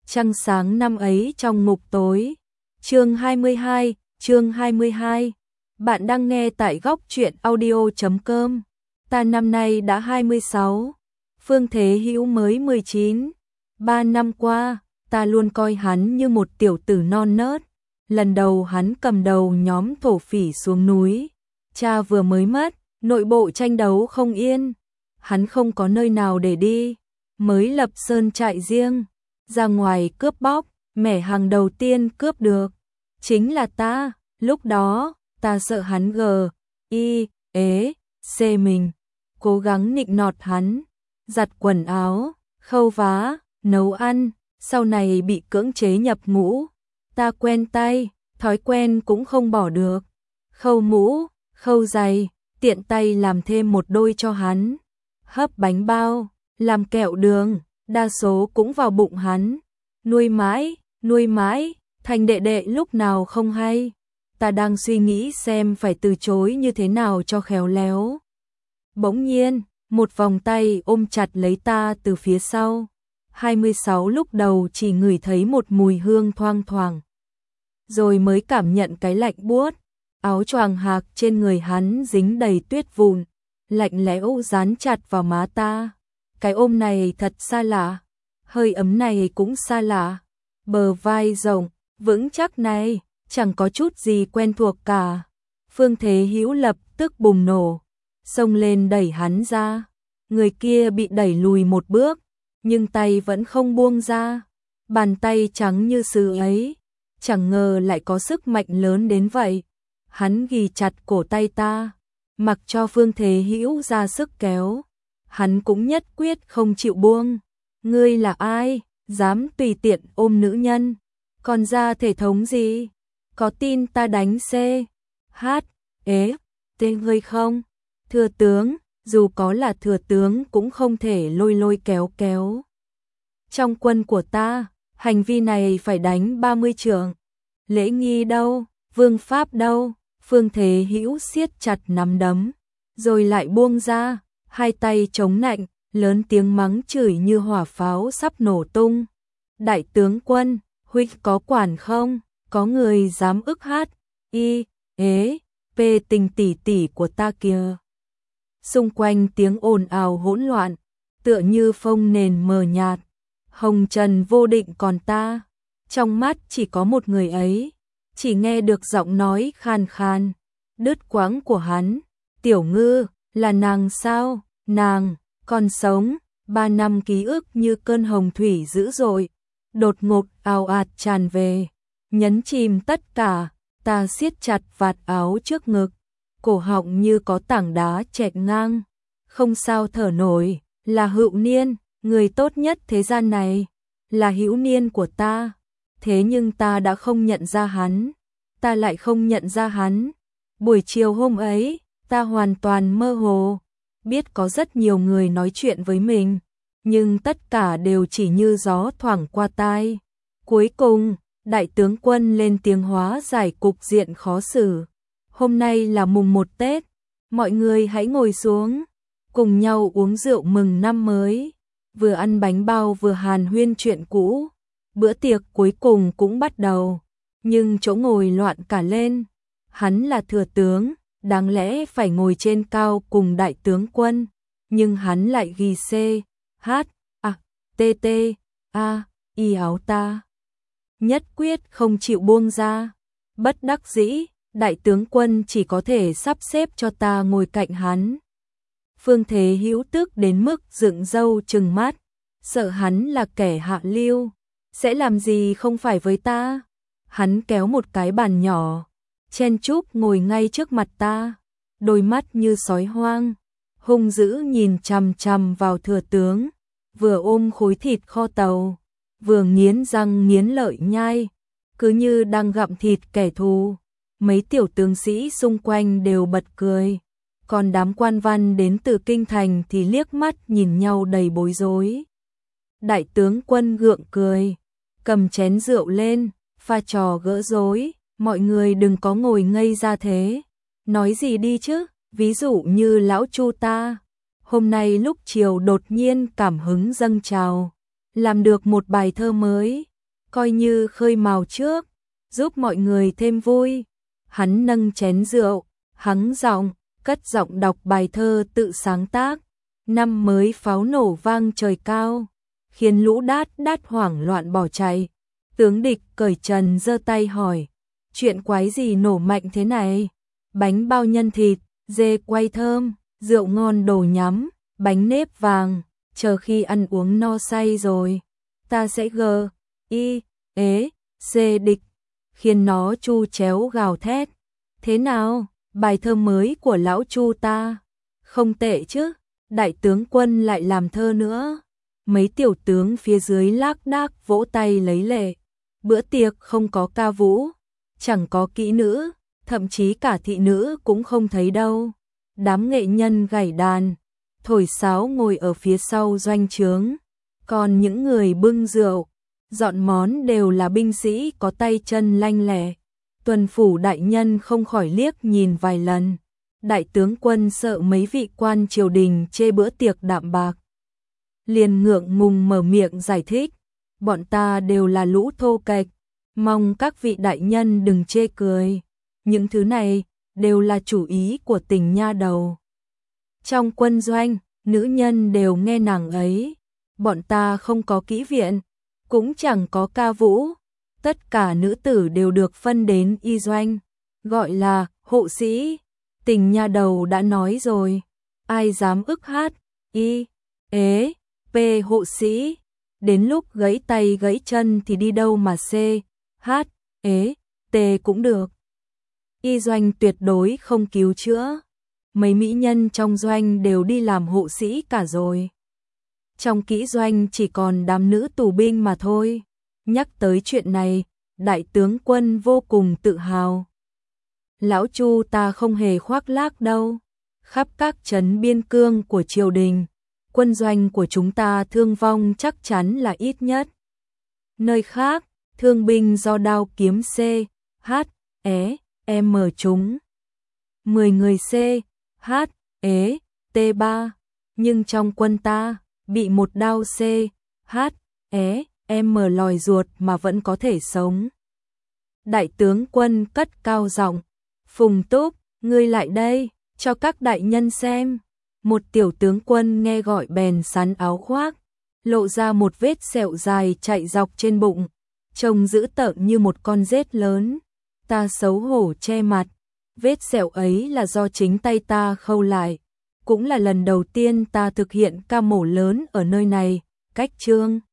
Trăng sáng năm ấy trong ngục tối. Chương 22. Bạn đang nghe tại góc truyện audio.com. Ta năm nay đã 26, Phương Thế Hữu mới 19. 3 năm qua, ta luôn coi hắn như một tiểu tử non nớt. Lần đầu hắn cầm đầu nhóm thổ phỉ xuống núi, cha vừa mới mất, nội bộ tranh đấu không yên, hắn không có nơi nào để đi, mới lập sơn trại riêng, ra ngoài cướp bóc, mẻ hàng đầu tiên cướp được chính là ta. Lúc đó, ta sợ hắn xê mình, cố gắng nịnh nọt hắn, giặt quần áo, khâu vá, nấu ăn, sau này bị cưỡng chế nhập ngũ. Ta quen tay, thói quen cũng không bỏ được. Khâu mũ, khâu giày, tiện tay làm thêm một đôi cho hắn. Hấp bánh bao, làm kẹo đường, đa số cũng vào bụng hắn. Nuôi mãi, thành đệ đệ lúc nào không hay. Ta đang suy nghĩ xem phải từ chối như thế nào cho khéo léo. Bỗng nhiên, một vòng tay ôm chặt lấy ta từ phía sau. 26 lúc đầu chỉ ngửi thấy một mùi hương thoang thoảng, rồi mới cảm nhận cái lạnh buốt. Áo choàng hạc trên người hắn dính đầy tuyết vụn, lạnh lẽo dán chặt vào má ta. Cái ôm này thật xa lạ, hơi ấm này cũng xa lạ. Bờ vai rộng, vững chắc này, chẳng có chút gì quen thuộc cả. Phương Thế Hữu lập tức bùng nổ, xông lên đẩy hắn ra. Người kia bị đẩy lùi một bước, nhưng tay vẫn không buông ra. Bàn tay trắng như sứ ấy, chẳng ngờ lại có sức mạnh lớn đến vậy. Hắn ghì chặt cổ tay ta, mặc cho Phương Thế Hữu ra sức kéo. Hắn cũng nhất quyết không chịu buông. Ngươi là ai, dám tùy tiện ôm nữ nhân? Còn ra thể thống gì? Có tin ta đánh ngươi không? Thừa tướng, dù có là thừa tướng cũng không thể lôi kéo. Trong quân của ta, hành vi này phải đánh 30 trượng. Lễ nghi đâu, vương pháp đâu? Phương Thế Hữu siết chặt nắm đấm, rồi lại buông ra, hai tay chống nạnh, lớn tiếng mắng chửi như hỏa pháo sắp nổ tung. Đại tướng quân, huynh có quản không? Có người dám ức tình tỷ của ta kìa. Xung quanh tiếng ồn ào hỗn loạn, tựa như phông nền mờ nhạt. Hồng trần vô định còn ta, trong mắt chỉ có một người ấy. Chỉ nghe được giọng nói khan khan, đứt quãng của hắn. Tiểu Ngư, là nàng sao? Nàng còn sống. 3 năm ký ức như cơn hồng thủy dữ dội, đột ngột ào ạt tràn về, nhấn chìm tất cả. Ta siết chặt vạt áo trước ngực, cổ họng như có tảng đá chẹt ngang, không sao thở nổi. Là Hữu Niên, người tốt nhất thế gian này, là Hữu Niên của ta. Thế nhưng ta đã không nhận ra hắn, ta lại không nhận ra hắn. Buổi chiều hôm ấy, ta hoàn toàn mơ hồ, biết có rất nhiều người nói chuyện với mình, nhưng tất cả đều chỉ như gió thoảng qua tai. Cuối cùng, đại tướng quân lên tiếng hóa giải cục diện khó xử. Hôm nay là mùng 1 Tết, mọi người hãy ngồi xuống, cùng nhau uống rượu mừng năm mới, vừa ăn bánh bao vừa hàn huyên chuyện cũ. Bữa tiệc cuối cùng cũng bắt đầu, nhưng chỗ ngồi loạn cả lên. Hắn là thừa tướng, đáng lẽ phải ngồi trên cao cùng đại tướng quân, nhưng hắn lại ghi áo ta. Nhất quyết không chịu buông ra. Bất đắc dĩ, đại tướng quân chỉ có thể sắp xếp cho ta ngồi cạnh hắn. Phương Thế Hữu tức đến mức dựng râu trừng mắt, sợ hắn là kẻ hạ lưu, sẽ làm gì không phải với ta. Hắn kéo một cái bàn nhỏ, chen chúc ngồi ngay trước mặt ta, đôi mắt như sói hoang, hung dữ nhìn chằm chằm vào thừa tướng, vừa ôm khối thịt kho tàu, vừa nghiến răng nghiến lợi nhai, cứ như đang gặm thịt kẻ thù. Mấy tiểu tướng sĩ xung quanh đều bật cười, còn đám quan văn đến từ kinh thành thì liếc mắt nhìn nhau đầy bối rối. Đại tướng quân gượng cười, cầm chén rượu lên, pha trò gỡ rối. Mọi người đừng có ngồi ngây ra thế, nói gì đi chứ. Ví dụ như lão Chu ta, hôm nay lúc chiều đột nhiên cảm hứng dâng trào, làm được một bài thơ mới, coi như khơi mào trước, giúp mọi người thêm vui. Hắn nâng chén rượu, hắng giọng, cất giọng đọc bài thơ tự sáng tác. Năm mới pháo nổ vang trời cao, khiến lũ đát đát hoảng loạn bỏ chạy. Tướng địch cởi trần giơ tay hỏi, chuyện quái gì nổ mạnh thế này? Bánh bao nhân thịt, dê quay thơm, rượu ngon đồ nhắm, bánh nếp vàng, chờ khi ăn uống no say rồi, ta sẽ ê địch, khiến nó chu chéo gào thét. Thế nào, bài thơ mới của lão Chu ta? Không tệ chứ, đại tướng quân lại làm thơ nữa. Mấy tiểu tướng phía dưới lác đác vỗ tay lấy lệ. Bữa tiệc không có ca vũ, chẳng có kỹ nữ, thậm chí cả thị nữ cũng không thấy đâu. Đám nghệ nhân gảy đàn, thổi sáo ngồi ở phía sau doanh trướng, còn những người bưng rượu, dọn món đều là binh sĩ có tay chân lanh lẹ. Tuần phủ đại nhân không khỏi liếc nhìn vài lần. Đại tướng quân sợ mấy vị quan triều đình chê bữa tiệc đạm bạc, liền ngượng ngùng mở miệng giải thích, bọn ta đều là lũ thô kệch, mong các vị đại nhân đừng chê cười. Những thứ này đều là chủ ý của Tình nha đầu. Trong quân doanh, nữ nhân đều nghe nàng ấy. Bọn ta không có kỹ viện, cũng chẳng có ca vũ. Tất cả nữ tử đều được phân đến y doanh, gọi là hộ sĩ. Tình nha đầu đã nói rồi, ai dám ức hát hộ sĩ, đến lúc gãy tay gãy chân thì đi đâu mà cũng được. Y doanh tuyệt đối không cứu chữa. Mấy mỹ nhân trong doanh đều đi làm hộ sĩ cả rồi. Trong kỹ doanh chỉ còn đám nữ tù binh mà thôi. Nhắc tới chuyện này, đại tướng quân vô cùng tự hào. Lão Chu ta không hề khoác lác đâu. Khắp các trấn biên cương của triều đình, quân doanh của chúng ta thương vong chắc chắn là ít nhất. Nơi khác, thương binh do đao kiếm chúng 10 người T3, nhưng trong quân ta, bị một đao lòi ruột mà vẫn có thể sống. Đại tướng quân cất cao giọng, Phùng Túc, ngươi lại đây, cho các đại nhân xem. Một tiểu tướng quân nghe gọi bèn sắn áo khoác, lộ ra một vết sẹo dài chạy dọc trên bụng, trông dữ tợn như một con rết lớn. Ta xấu hổ che mặt, vết sẹo ấy là do chính tay ta khâu lại, cũng là lần đầu tiên ta thực hiện ca mổ lớn ở nơi này, cách Trương